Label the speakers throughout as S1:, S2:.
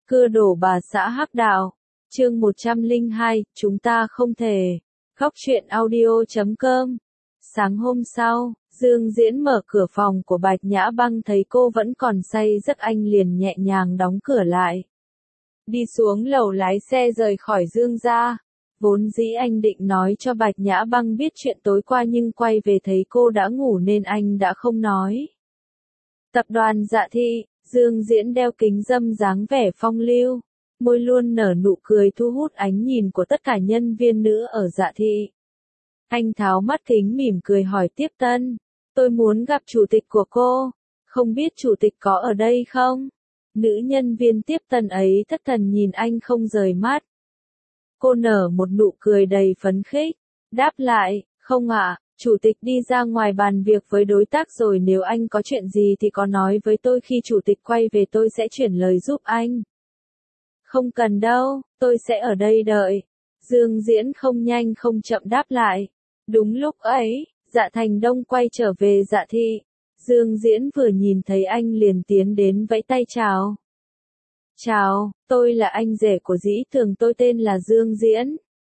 S1: Cưa đổ bà xã hắc đạo. Chương 102, chúng ta không thể. Khóc chuyện audio.com. Sáng hôm sau, Dương Diễn mở cửa phòng của Bạch Nhã Băng thấy cô vẫn còn say giấc, anh liền nhẹ nhàng đóng cửa lại. Đi xuống lầu lái xe rời khỏi Dương gia. Vốn dĩ anh định nói cho Bạch Nhã Băng biết chuyện tối qua nhưng quay về thấy cô đã ngủ nên anh đã không nói. Tập đoàn Dạ Thị, Dương Diễn đeo kính râm dáng vẻ phong lưu, môi luôn nở nụ cười thu hút ánh nhìn của tất cả nhân viên nữ ở Dạ Thị. Anh tháo mắt kính mỉm cười hỏi tiếp tân, tôi muốn gặp chủ tịch của cô, không biết chủ tịch có ở đây không? Nữ nhân viên tiếp tân ấy thất thần nhìn anh không rời mắt. Cô nở một nụ cười đầy phấn khích, đáp lại, không ạ, chủ tịch đi ra ngoài bàn việc với đối tác rồi, nếu anh có chuyện gì thì có nói với tôi, khi chủ tịch quay về tôi sẽ chuyển lời giúp anh. Không cần đâu, tôi sẽ ở đây đợi. Dương Diễn không nhanh không chậm đáp lại. Đúng lúc ấy, Dạ Thành Đông quay trở về Dạ Thị. Dương Diễn vừa nhìn thấy anh liền tiến đến vẫy tay chào. Chào, tôi là anh rể của Dĩ Tường, tôi tên là Dương Diễn.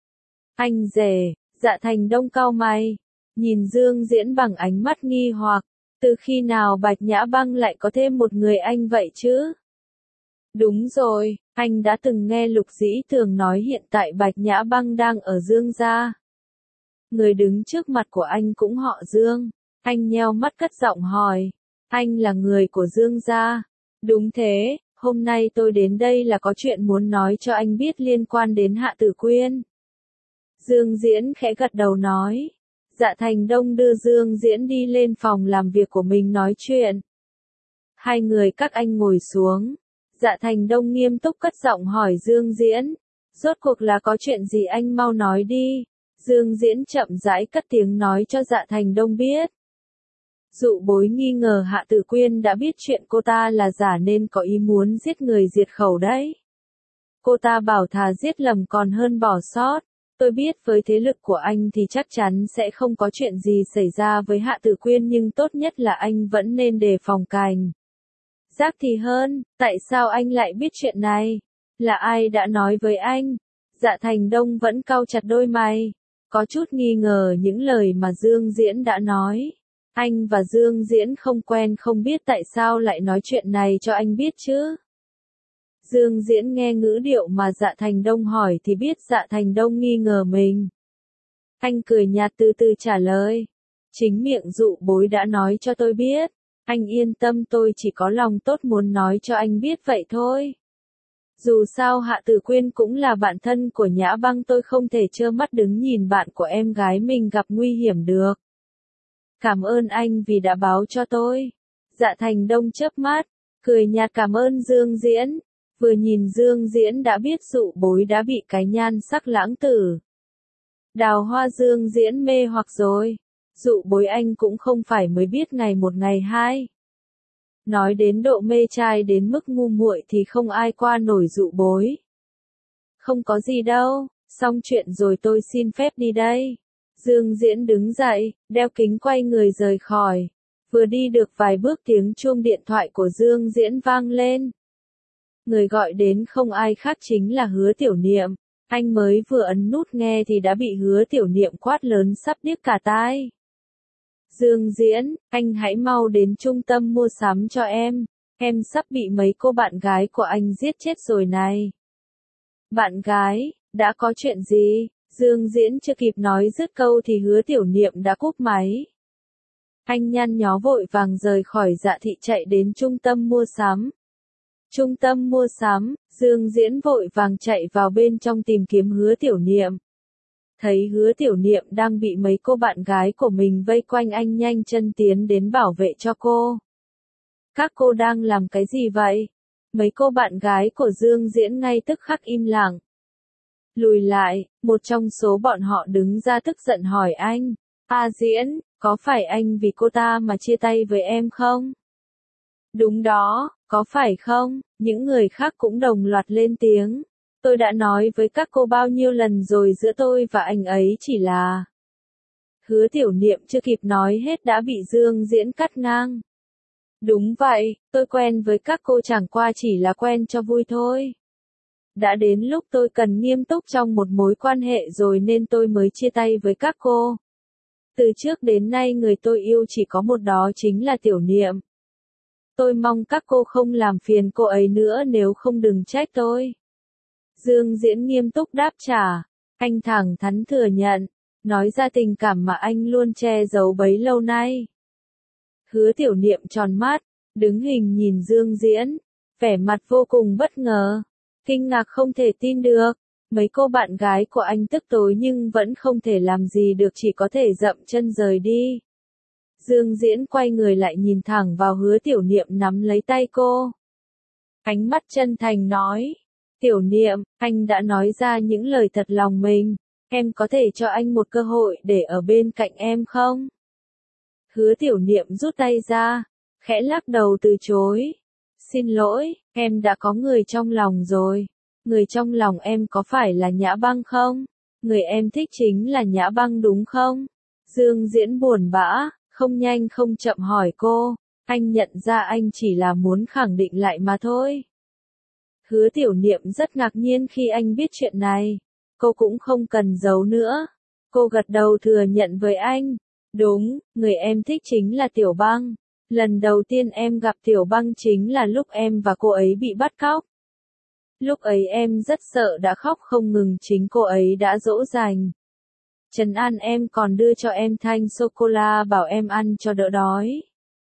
S1: Anh rể? Dạ Thành Đông cau mày, nhìn Dương Diễn bằng ánh mắt nghi hoặc, từ khi nào Bạch Nhã Băng lại có thêm một người anh vậy chứ? Đúng rồi, anh đã từng nghe Lục Dĩ Tường nói hiện tại Bạch Nhã Băng đang ở Dương gia. Người đứng trước mặt của anh cũng họ Dương. Anh nheo mắt cất giọng hỏi, anh là người của Dương gia? Đúng thế, hôm nay tôi đến đây là có chuyện muốn nói cho anh biết liên quan đến Hạ Tử Quyên. Dương Diễn khẽ gật đầu nói. Dạ Thành Đông đưa Dương Diễn đi lên phòng làm việc của mình nói chuyện. Hai người các anh ngồi xuống. Dạ Thành Đông nghiêm túc cất giọng hỏi Dương Diễn, rốt cuộc là có chuyện gì, anh mau nói đi. Dương Diễn chậm rãi cất tiếng nói cho Dạ Thành Đông biết. Dụ Bối nghi ngờ Hạ Tử Quyên đã biết chuyện cô ta là giả nên có ý muốn giết người diệt khẩu đấy. Cô ta bảo thà giết lầm còn hơn bỏ sót. Tôi biết với thế lực của anh thì chắc chắn sẽ không có chuyện gì xảy ra với Hạ Tử Quyên, nhưng tốt nhất là anh vẫn nên đề phòng cảnh giác thì hơn. Tại sao anh lại biết chuyện này? Là ai đã nói với anh? Dạ Thành Đông vẫn cau chặt đôi mày, có chút nghi ngờ những lời mà Dương Diễn đã nói. Anh và Dương Diễn không quen, không biết tại sao lại nói chuyện này cho anh biết chứ? Dương Diễn nghe ngữ điệu mà Dạ Thành Đông hỏi thì biết Dạ Thành Đông nghi ngờ mình. Anh cười nhạt từ từ trả lời. Chính miệng Dụ Bối đã nói cho tôi biết. Anh yên tâm, tôi chỉ có lòng tốt muốn nói cho anh biết vậy thôi. Dù sao Hạ Tử Quyên cũng là bạn thân của Nhã Băng, tôi không thể trơ mắt đứng nhìn bạn của em gái mình gặp nguy hiểm được. Cảm ơn anh vì đã báo cho tôi. Dạ Thành Đông chớp mắt, cười nhạt cảm ơn Dương Diễn. Vừa nhìn Dương Diễn đã biết Dụ Bối đã bị cái nhan sắc lãng tử đào hoa Dương Diễn mê hoặc rồi. Dụ Bối anh cũng không phải mới biết ngày một ngày hai. Nói đến độ mê trai đến mức ngu muội thì không ai qua nổi Dụ Bối. Không có gì đâu, xong chuyện rồi tôi xin phép đi đây. Dương Diễn đứng dậy, đeo kính quay người rời khỏi. Vừa đi được vài bước tiếng chuông điện thoại của Dương Diễn vang lên. Người gọi đến không ai khác chính là Hứa Tiểu Niệm. Anh mới vừa ấn nút nghe thì đã bị Hứa Tiểu Niệm quát lớn sắp điếc cả tai. Dương Diễn, anh hãy mau đến trung tâm mua sắm cho em sắp bị mấy cô bạn gái của anh giết chết rồi này. Bạn gái, đã có chuyện gì? Dương Diễn chưa kịp nói dứt câu thì Hứa Tiểu Niệm đã cúp máy. Anh nhăn nhó vội vàng rời khỏi Dạ Thị chạy đến trung tâm mua sắm. Trung tâm mua sắm, Dương Diễn vội vàng chạy vào bên trong tìm kiếm Hứa Tiểu Niệm. Thấy Hứa Tiểu Niệm đang bị mấy cô bạn gái của mình vây quanh, anh nhanh chân tiến đến bảo vệ cho cô. Các cô đang làm cái gì vậy? Mấy cô bạn gái của Dương Diễn ngay tức khắc im lặng. Lùi lại, một trong số bọn họ đứng ra tức giận hỏi anh. Diễn, có phải anh vì cô ta mà chia tay với em không? Đúng đó, có phải không? Những người khác cũng đồng loạt lên tiếng. Tôi đã nói với các cô bao nhiêu lần rồi, giữa tôi và anh ấy chỉ là... Hứa Tiểu Niệm chưa kịp nói hết đã bị Dương Diễn cắt ngang. Đúng vậy, tôi quen với các cô chẳng qua chỉ là quen cho vui thôi. Đã đến lúc tôi cần nghiêm túc trong một mối quan hệ rồi nên tôi mới chia tay với các cô. Từ trước đến nay người tôi yêu chỉ có một, đó chính là Tiểu Niệm. Tôi mong các cô không làm phiền cô ấy nữa, nếu không đừng trách tôi. Dương Diễn nghiêm túc đáp trả. Anh thẳng thắn thừa nhận, nói ra tình cảm mà anh luôn che giấu bấy lâu nay. Hứa Tiểu Niệm tròn mắt, đứng hình nhìn Dương Diễn, vẻ mặt vô cùng bất ngờ, kinh ngạc không thể tin được. Mấy cô bạn gái của anh tức tối nhưng vẫn không thể làm gì được, chỉ có thể dậm chân rời đi. Dương Diễn quay người lại nhìn thẳng vào Hứa Tiểu Niệm, nắm lấy tay cô. Ánh mắt chân thành nói, Tiểu Niệm, anh đã nói ra những lời thật lòng mình, em có thể cho anh một cơ hội để ở bên cạnh em không? Hứa Tiểu Niệm rút tay ra, khẽ lắc đầu từ chối. Xin lỗi, em đã có người trong lòng rồi. Người trong lòng em có phải là Nhã Băng không? Người em thích chính là Nhã Băng đúng không? Dương Diễn buồn bã, không nhanh không chậm hỏi cô. Anh nhận ra anh chỉ là muốn khẳng định lại mà thôi. Hứa Tiểu Niệm rất ngạc nhiên khi anh biết chuyện này. Cô cũng không cần giấu nữa. Cô gật đầu thừa nhận với anh. Đúng, người em thích chính là Tiểu Băng. Lần đầu tiên em gặp Tiểu Băng chính là lúc em và cô ấy bị bắt cóc. Lúc ấy em rất sợ đã khóc không ngừng, chính cô ấy đã dỗ dành. Trấn an em, còn đưa cho em thanh sô-cô-la bảo em ăn cho đỡ đói.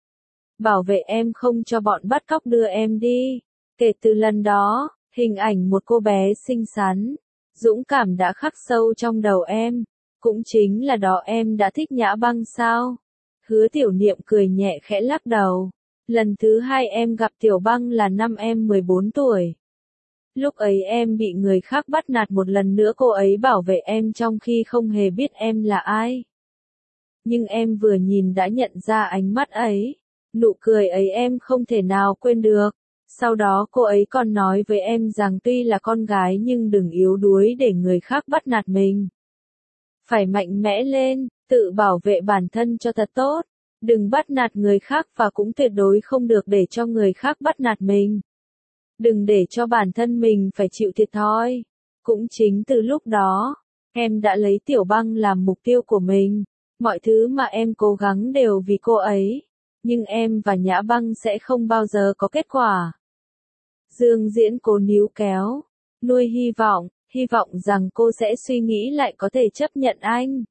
S1: Bảo vệ em không cho bọn bắt cóc đưa em đi. Kể từ lần đó, hình ảnh một cô bé xinh xắn, dũng cảm đã khắc sâu trong đầu em. Cũng chính là đó em đã thích Nhã Băng sao? Hứa Tiểu Niệm cười nhẹ khẽ lắc đầu. Lần thứ hai em gặp Tiểu Băng là năm em 14 tuổi. Lúc ấy em bị người khác bắt nạt một lần nữa, cô ấy bảo vệ em trong khi không hề biết em là ai. Nhưng em vừa nhìn đã nhận ra ánh mắt ấy. Nụ cười ấy em không thể nào quên được. Sau đó cô ấy còn nói với em rằng tuy là con gái nhưng đừng yếu đuối để người khác bắt nạt mình. Phải mạnh mẽ lên, tự bảo vệ bản thân cho thật tốt. Đừng bắt nạt người khác và cũng tuyệt đối không được để cho người khác bắt nạt mình. Đừng để cho bản thân mình phải chịu thiệt thòi. Cũng chính từ lúc đó, em đã lấy Tiểu Băng làm mục tiêu của mình. Mọi thứ mà em cố gắng đều vì cô ấy. Nhưng em và Nhã Băng sẽ không bao giờ có kết quả. Dương Diễn cố níu kéo, nuôi hy vọng rằng cô sẽ suy nghĩ lại, có thể chấp nhận anh.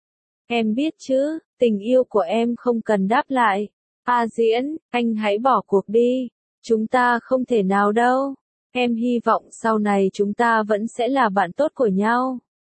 S1: Em biết chứ, tình yêu của em không cần đáp lại. Diễn, anh hãy bỏ cuộc đi. Chúng ta không thể nào đâu. Em hy vọng sau này chúng ta vẫn sẽ là bạn tốt của nhau.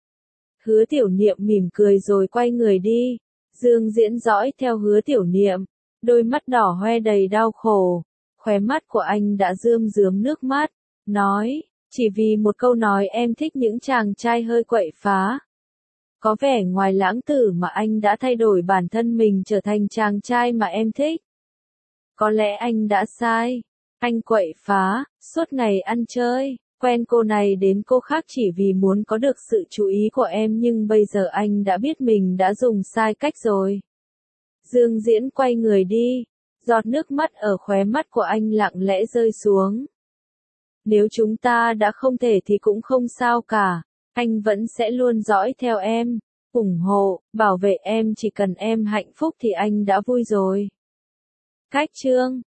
S1: Hứa Tiểu Niệm mỉm cười rồi quay người đi. Dương Diễn dõi theo Hứa Tiểu Niệm, đôi mắt đỏ hoe đầy đau khổ. Khóe mắt của anh đã rơm rớm nước mắt, nói, chỉ vì một câu nói em thích những chàng trai hơi quậy phá. Có vẻ ngoài lãng tử mà anh đã thay đổi bản thân mình trở thành chàng trai mà em thích. Có lẽ anh đã sai. Anh quậy phá, suốt ngày ăn chơi, quen cô này đến cô khác chỉ vì muốn có được sự chú ý của em, nhưng bây giờ anh đã biết mình đã dùng sai cách rồi. Dương Diễn quay người đi, giọt nước mắt ở khóe mắt của anh lặng lẽ rơi xuống. Nếu chúng ta đã không thể thì cũng không sao cả, anh vẫn sẽ luôn dõi theo em, ủng hộ, bảo vệ em, chỉ cần em hạnh phúc thì anh đã vui rồi. Cách chương